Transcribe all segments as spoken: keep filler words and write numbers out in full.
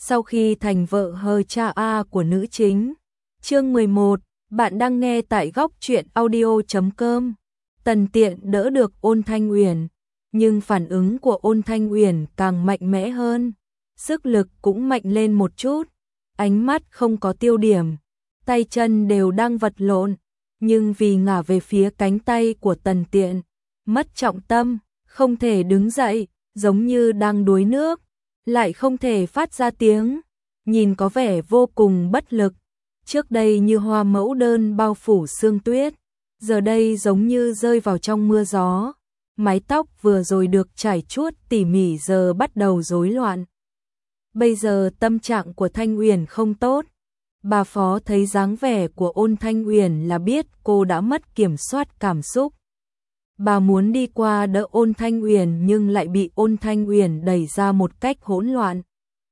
sau khi thành vợ hờ cha A của nữ chính. Chương mười một, bạn đang nghe tại góc truyện audio chấm com. Tần Tiện đỡ được Ôn Thanh Uyển, nhưng phản ứng của Ôn Thanh Uyển càng mạnh mẽ hơn, sức lực cũng mạnh lên một chút, ánh mắt không có tiêu điểm, tay chân đều đang vật lộn, nhưng vì ngả về phía cánh tay của Tần Tiện, mất trọng tâm, không thể đứng dậy, giống như đang đuối nước, lại không thể phát ra tiếng, nhìn có vẻ vô cùng bất lực. Trước đây như hoa mẫu đơn bao phủ sương tuyết, giờ đây giống như rơi vào trong mưa gió. Mái tóc vừa rồi được trải chuốt tỉ mỉ giờ bắt đầu rối loạn. Bây giờ tâm trạng của Thanh Uyển không tốt. Bà Phó thấy dáng vẻ của Ôn Thanh Uyển là biết cô đã mất kiểm soát cảm xúc. Bà muốn đi qua đỡ Ôn Thanh Uyển nhưng lại bị Ôn Thanh Uyển đẩy ra một cách hỗn loạn.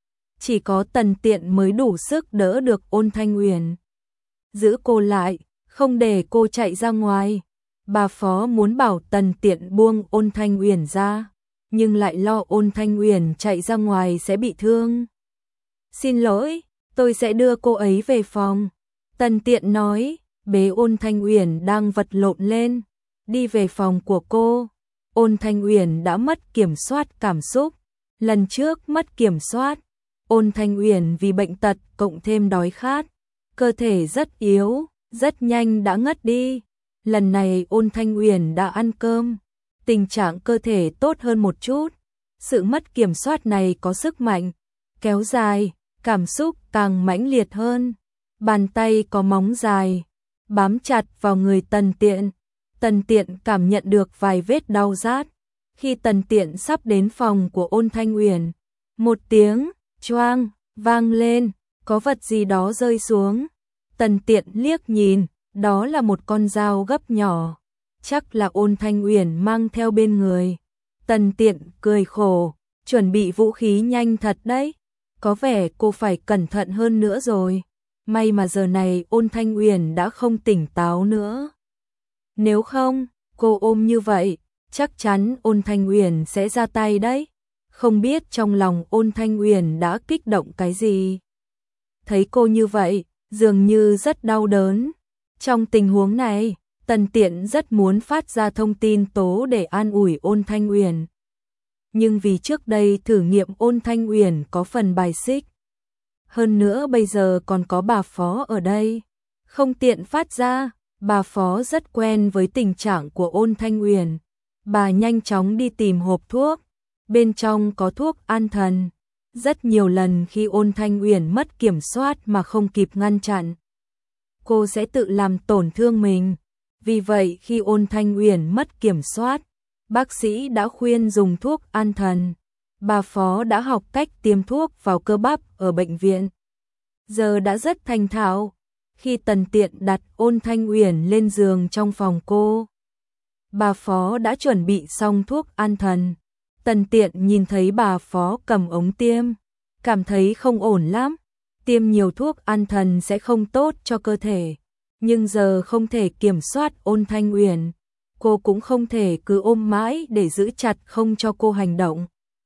Chỉ có Tần Tiện mới đủ sức đỡ được Ôn Thanh Uyển, giữ cô lại, không để cô chạy ra ngoài. Bà Phó muốn bảo Tần Tiện buông Ôn Thanh Uyển ra, nhưng lại lo Ôn Thanh Uyển chạy ra ngoài sẽ bị thương. Xin lỗi, tôi sẽ đưa cô ấy về phòng. Tần Tiện nói, bế Ôn Thanh Uyển đang vật lộn lên, đi về phòng của cô. Ôn Thanh Uyển đã mất kiểm soát cảm xúc, lần trước mất kiểm soát. Ôn Thanh Uyển vì bệnh tật cộng thêm đói khát, cơ thể rất yếu, rất nhanh đã ngất đi. Lần này Ôn Thanh Uyển đã ăn cơm, tình trạng cơ thể tốt hơn một chút. Sự mất kiểm soát này có sức mạnh, kéo dài, cảm xúc càng mãnh liệt hơn. Bàn tay có móng dài, bám chặt vào người Tần Tiện. Tần Tiện cảm nhận được vài vết đau rát. Khi Tần Tiện sắp đến phòng của Ôn Thanh Uyển, một tiếng choang vang lên, có vật gì đó rơi xuống. Tần Tiện liếc nhìn, đó là một con dao gấp nhỏ, chắc là Ôn Thanh Uyển mang theo bên người. Tần Tiện cười khổ, chuẩn bị vũ khí nhanh thật đấy, có vẻ cô phải cẩn thận hơn nữa rồi. May mà giờ này Ôn Thanh Uyển đã không tỉnh táo nữa. Nếu không, cô ôm như vậy, chắc chắn Ôn Thanh Uyển sẽ ra tay đấy. Không biết trong lòng Ôn Thanh Uyển đã kích động cái gì. Thấy cô như vậy, dường như rất đau đớn. Trong tình huống này, Tần Tiện rất muốn phát ra thông tin tố để an ủi Ôn Thanh Uyển. Nhưng vì trước đây thử nghiệm Ôn Thanh Uyển có phần bài xích. Hơn nữa bây giờ còn có bà Phó ở đây, không tiện phát ra. Bà Phó rất quen với tình trạng của Ôn Thanh Uyển. Bà nhanh chóng đi tìm hộp thuốc, bên trong có thuốc an thần. Rất nhiều lần khi Ôn Thanh Uyển mất kiểm soát mà không kịp ngăn chặn, cô sẽ tự làm tổn thương mình. Vì vậy khi Ôn Thanh Uyển mất kiểm soát, bác sĩ đã khuyên dùng thuốc an thần. Bà Phó đã học cách tiêm thuốc vào cơ bắp ở bệnh viện, giờ đã rất thành thạo. Khi Tần Tiện đặt Ôn Thanh Uyển lên giường trong phòng cô, bà Phó đã chuẩn bị xong thuốc an thần. Tần Tiện nhìn thấy bà Phó cầm ống tiêm, cảm thấy không ổn lắm. Tiêm nhiều thuốc an thần sẽ không tốt cho cơ thể, nhưng giờ không thể kiểm soát Ôn Thanh Uyển, cô cũng không thể cứ ôm mãi để giữ chặt không cho cô hành động.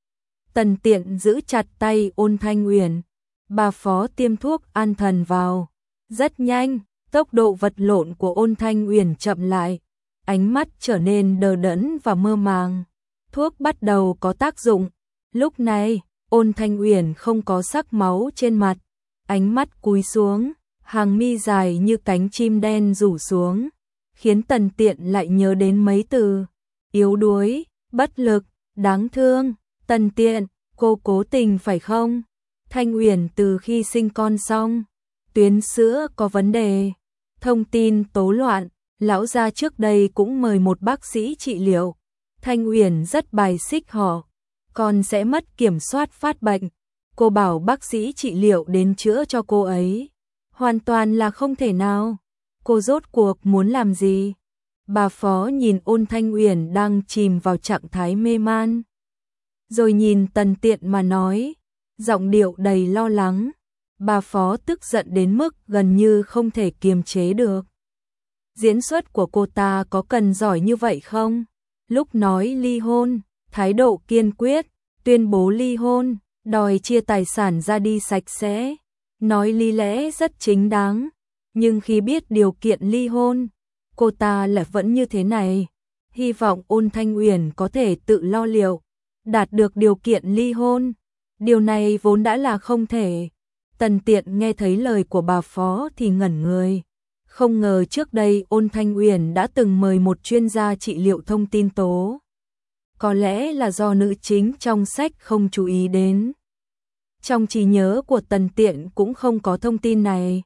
Tần Tiện giữ chặt tay Ôn Thanh Uyển, bà Phó tiêm thuốc an thần vào. Rất nhanh, tốc độ vật lộn của Ôn Thanh Uyển chậm lại, ánh mắt trở nên đờ đẫn và mơ màng. Thuốc bắt đầu có tác dụng. Lúc này, Ôn Thanh Uyển không có sắc máu trên mặt, ánh mắt cúi xuống, hàng mi dài như cánh chim đen rủ xuống, khiến Tần Tiện lại nhớ đến mấy từ: yếu đuối, bất lực, đáng thương. Tần Tiện, cô cố tình phải không? Thanh Uyển từ khi sinh con xong, tuyến sữa có vấn đề, thông tin tố loạn, lão gia trước đây cũng mời một bác sĩ trị liệu. Thanh Uyển rất bài xích họ, con sẽ mất kiểm soát phát bệnh. Cô bảo bác sĩ trị liệu đến chữa cho cô ấy, hoàn toàn là không thể nào. Cô rốt cuộc muốn làm gì? Bà Phó nhìn Ôn Thanh Uyển đang chìm vào trạng thái mê man, rồi nhìn Tần Tiện mà nói, giọng điệu đầy lo lắng. Bà Phó tức giận đến mức gần như không thể kiềm chế được. Diễn xuất của cô ta có cần giỏi như vậy không? Lúc nói ly hôn, thái độ kiên quyết, tuyên bố ly hôn, đòi chia tài sản ra đi sạch sẽ, nói lý lẽ rất chính đáng, nhưng khi biết điều kiện ly hôn, cô ta lại vẫn như thế này. Hy vọng Ôn Thanh Uyển có thể tự lo liệu, đạt được điều kiện ly hôn. Điều này vốn đã là không thể. Tần Tiện nghe thấy lời của bà Phó thì ngẩn người. Không ngờ trước đây Ôn Thanh Uyển đã từng mời một chuyên gia trị liệu thông tin tố. Có lẽ là do nữ chính trong sách không chú ý đến. Trong trí nhớ của Tần Tiện cũng không có thông tin này.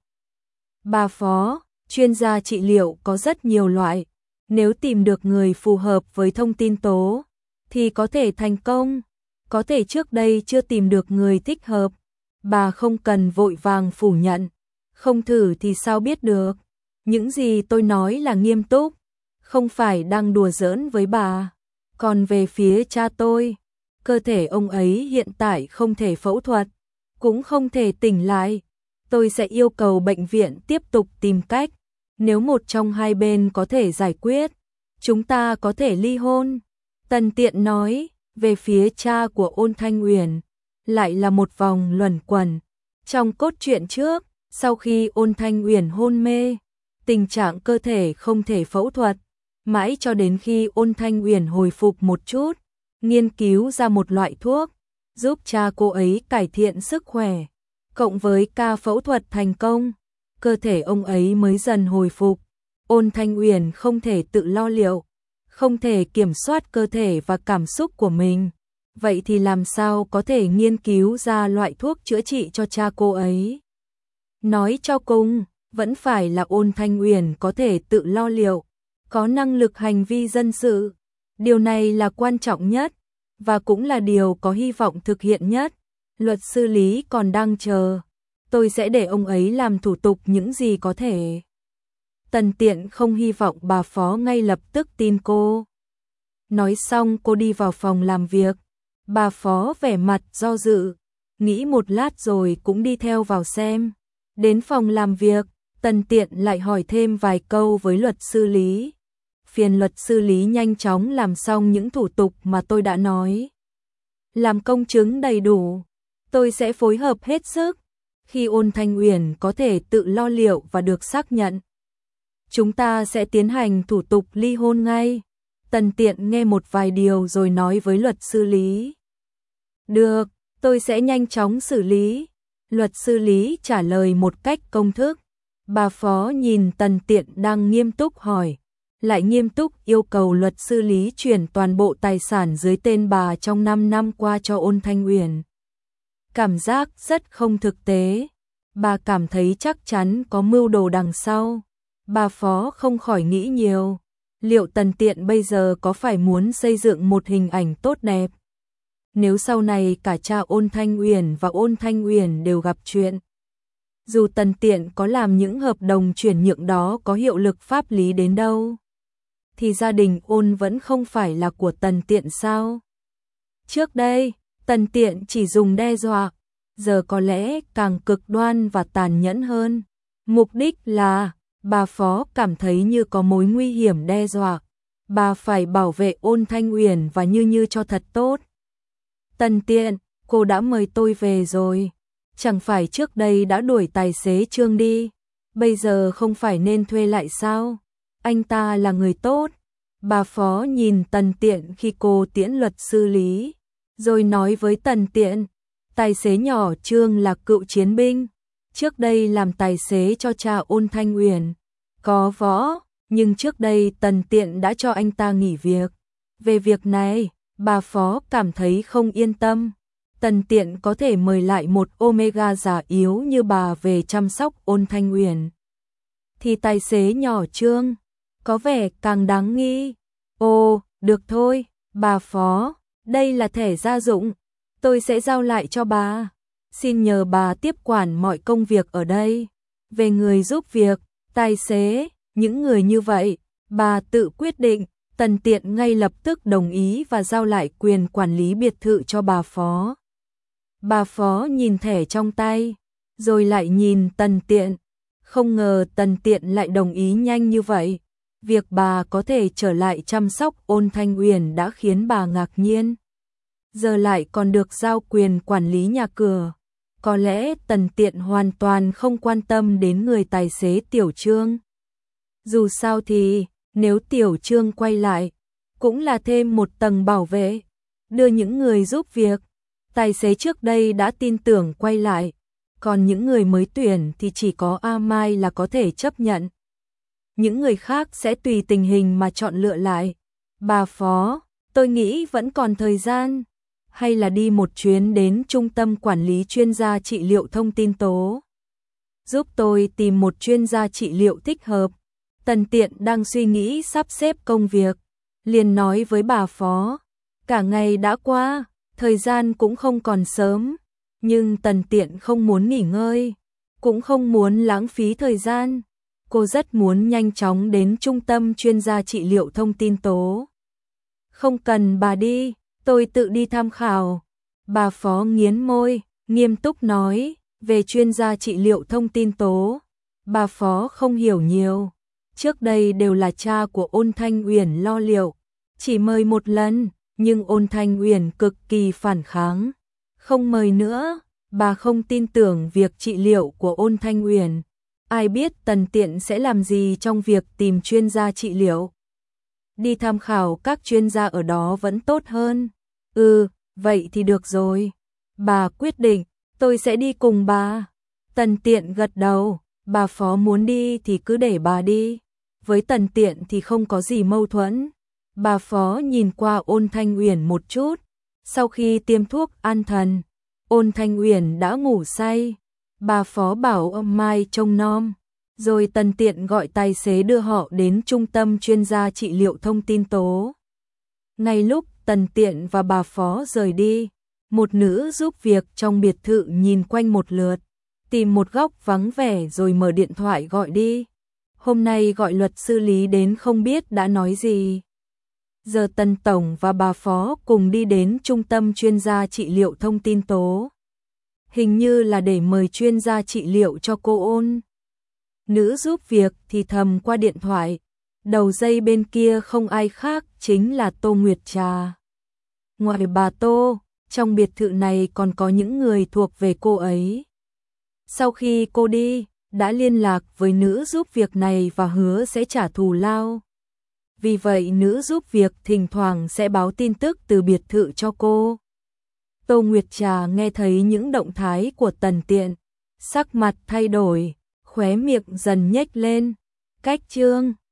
Bà Phó, chuyên gia trị liệu có rất nhiều loại. Nếu tìm được người phù hợp với thông tin tố, thì có thể thành công. Có thể trước đây chưa tìm được người thích hợp. Bà không cần vội vàng phủ nhận. Không thử thì sao biết được. Những gì tôi nói là nghiêm túc, không phải đang đùa giỡn với bà. Còn về phía cha tôi, cơ thể ông ấy hiện tại không thể phẫu thuật, cũng không thể tỉnh lại. Tôi sẽ yêu cầu bệnh viện tiếp tục tìm cách. Nếu một trong hai bên có thể giải quyết, chúng ta có thể ly hôn. Tần Tiện nói, về phía cha của Ôn Thanh Uyển, lại là một vòng luẩn quẩn. Trong cốt truyện trước, sau khi Ôn Thanh Uyển hôn mê, tình trạng cơ thể không thể phẫu thuật, mãi cho đến khi Ôn Thanh Uyển hồi phục một chút, nghiên cứu ra một loại thuốc, giúp cha cô ấy cải thiện sức khỏe. Cộng với ca phẫu thuật thành công, cơ thể ông ấy mới dần hồi phục. Ôn Thanh Uyển không thể tự lo liệu, không thể kiểm soát cơ thể và cảm xúc của mình. Vậy thì làm sao có thể nghiên cứu ra loại thuốc chữa trị cho cha cô ấy? Nói cho cùng, vẫn phải là Ôn Thanh Uyển có thể tự lo liệu, có năng lực hành vi dân sự. Điều này là quan trọng nhất, và cũng là điều có hy vọng thực hiện nhất. Luật sư Lý còn đang chờ, tôi sẽ để ông ấy làm thủ tục những gì có thể. Tần Tiện không hy vọng bà Phó ngay lập tức tin cô. Nói xong cô đi vào phòng làm việc. Bà Phó vẻ mặt do dự, nghĩ một lát rồi cũng đi theo vào xem. Đến phòng làm việc, Tần Tiện lại hỏi thêm vài câu với luật sư Lý. Phiền luật sư Lý nhanh chóng làm xong những thủ tục mà tôi đã nói. Làm công chứng đầy đủ, tôi sẽ phối hợp hết sức. Khi Ôn Thanh Uyển có thể tự lo liệu và được xác nhận, chúng ta sẽ tiến hành thủ tục ly hôn ngay. Tần Tiện nghe một vài điều rồi nói với luật sư Lý. Được, tôi sẽ nhanh chóng xử lý. Luật sư Lý trả lời một cách công thức. Bà Phó nhìn Tần Tiện đang nghiêm túc hỏi, lại nghiêm túc yêu cầu luật sư Lý chuyển toàn bộ tài sản dưới tên bà trong năm năm qua cho Ôn Thanh Uyển. Cảm giác rất không thực tế. Bà cảm thấy chắc chắn có mưu đồ đằng sau. Bà Phó không khỏi nghĩ nhiều. Liệu Tần Tiện bây giờ có phải muốn xây dựng một hình ảnh tốt đẹp? Nếu sau này cả cha Ôn Thanh Uyển và Ôn Thanh Uyển đều gặp chuyện, dù Tần Tiện có làm những hợp đồng chuyển nhượng đó có hiệu lực pháp lý đến đâu, thì gia đình Ôn vẫn không phải là của Tần Tiện sao? Trước đây, Tần Tiện chỉ dùng đe dọa, giờ có lẽ càng cực đoan và tàn nhẫn hơn. Mục đích là, bà Phó cảm thấy như có mối nguy hiểm đe dọa. Bà phải bảo vệ Ôn Thanh Uyển và Như Như cho thật tốt. Tần Tiện, cô đã mời tôi về rồi. Chẳng phải trước đây đã đuổi tài xế Trương đi, bây giờ không phải nên thuê lại sao? Anh ta là người tốt. Bà Phó nhìn Tần Tiện khi cô tiễn luật sư Lý, rồi nói với Tần Tiện, tài xế nhỏ Trương là cựu chiến binh, trước đây làm tài xế cho cha Ôn Thanh Uyển, có võ, nhưng trước đây Tần Tiện đã cho anh ta nghỉ việc. Về việc này, bà Phó cảm thấy không yên tâm. Tần Tiện có thể mời lại một Omega già yếu như bà về chăm sóc Ôn Thanh Uyển, thì tài xế nhỏ Trương có vẻ càng đáng nghi. Ồ, được thôi, bà Phó, đây là thẻ gia dụng, tôi sẽ giao lại cho bà. Xin nhờ bà tiếp quản mọi công việc ở đây. Về người giúp việc, tài xế, những người như vậy, bà tự quyết định. Tần Tiện ngay lập tức đồng ý và giao lại quyền quản lý biệt thự cho bà Phó. Bà Phó nhìn thẻ trong tay, rồi lại nhìn Tần Tiện. Không ngờ Tần Tiện lại đồng ý nhanh như vậy. Việc bà có thể trở lại chăm sóc Ôn Thanh Uyển đã khiến bà ngạc nhiên. giờ lại còn được giao quyền quản lý nhà cửa. Có lẽ Tần Tiện hoàn toàn không quan tâm đến người tài xế Tiểu Trương. Dù sao thì, nếu Tiểu Trương quay lại, cũng là thêm một tầng bảo vệ, đưa những người giúp việc. Tài xế trước đây đã tin tưởng quay lại, còn những người mới tuyển thì chỉ có A Mai là có thể chấp nhận. Những người khác sẽ tùy tình hình mà chọn lựa lại. Bà Phó, tôi nghĩ vẫn còn thời gian, hay là đi một chuyến đến trung tâm quản lý chuyên gia trị liệu thông tin tố. Giúp tôi tìm một chuyên gia trị liệu thích hợp. Tần Tiện đang suy nghĩ sắp xếp công việc, liền nói với bà Phó. Cả ngày đã qua, thời gian cũng không còn sớm, nhưng Tần Tiện không muốn nghỉ ngơi, cũng không muốn lãng phí thời gian. Cô rất muốn nhanh chóng đến trung tâm chuyên gia trị liệu thông tin tố. Không cần bà đi, tôi tự đi tham khảo. Bà Phó nghiến môi, nghiêm túc nói, về chuyên gia trị liệu thông tin tố. Bà Phó không hiểu nhiều, trước đây đều là cha của Ôn Thanh Uyển lo liệu, chỉ mời một lần, nhưng Ôn Thanh Uyển cực kỳ phản kháng. Không mời nữa, bà không tin tưởng việc trị liệu của Ôn Thanh Uyển. Ai biết Tần Tiện sẽ làm gì trong việc tìm chuyên gia trị liệu. Đi tham khảo các chuyên gia ở đó vẫn tốt hơn. Ừ, vậy thì được rồi. Bà quyết định, tôi sẽ đi cùng bà. Tần Tiện gật đầu, bà Phó muốn đi thì cứ để bà đi. Với Tần Tiện thì không có gì mâu thuẫn. Bà Phó nhìn qua Ôn Thanh Uyển một chút. Sau khi tiêm thuốc an thần, Ôn Thanh Uyển đã ngủ say. Bà Phó bảo ông Mai trông nom, rồi Tần Tiện gọi tài xế đưa họ đến trung tâm chuyên gia trị liệu thông tin tố. Ngay lúc Tần Tiện và bà Phó rời đi, một nữ giúp việc trong biệt thự nhìn quanh một lượt, tìm một góc vắng vẻ rồi mở điện thoại gọi đi. Hôm nay gọi luật sư Lý đến không biết đã nói gì. Giờ Tần Tổng và bà Phó cùng đi đến trung tâm chuyên gia trị liệu thông tin tố. Hình như là để mời chuyên gia trị liệu cho cô Ôn. Nữ giúp việc thì thầm qua điện thoại, đầu dây bên kia không ai khác chính là Tô Nguyệt Trà. Ngoài bà Tô, trong biệt thự này còn có những người thuộc về cô ấy. Sau khi cô đi, đã liên lạc với nữ giúp việc này và hứa sẽ trả thù lao. Vì vậy nữ giúp việc thỉnh thoảng sẽ báo tin tức từ biệt thự cho cô. Tô Nguyệt Trà nghe thấy những động thái của Tần Tiện, sắc mặt thay đổi, khóe miệng dần nhếch lên. Cách chương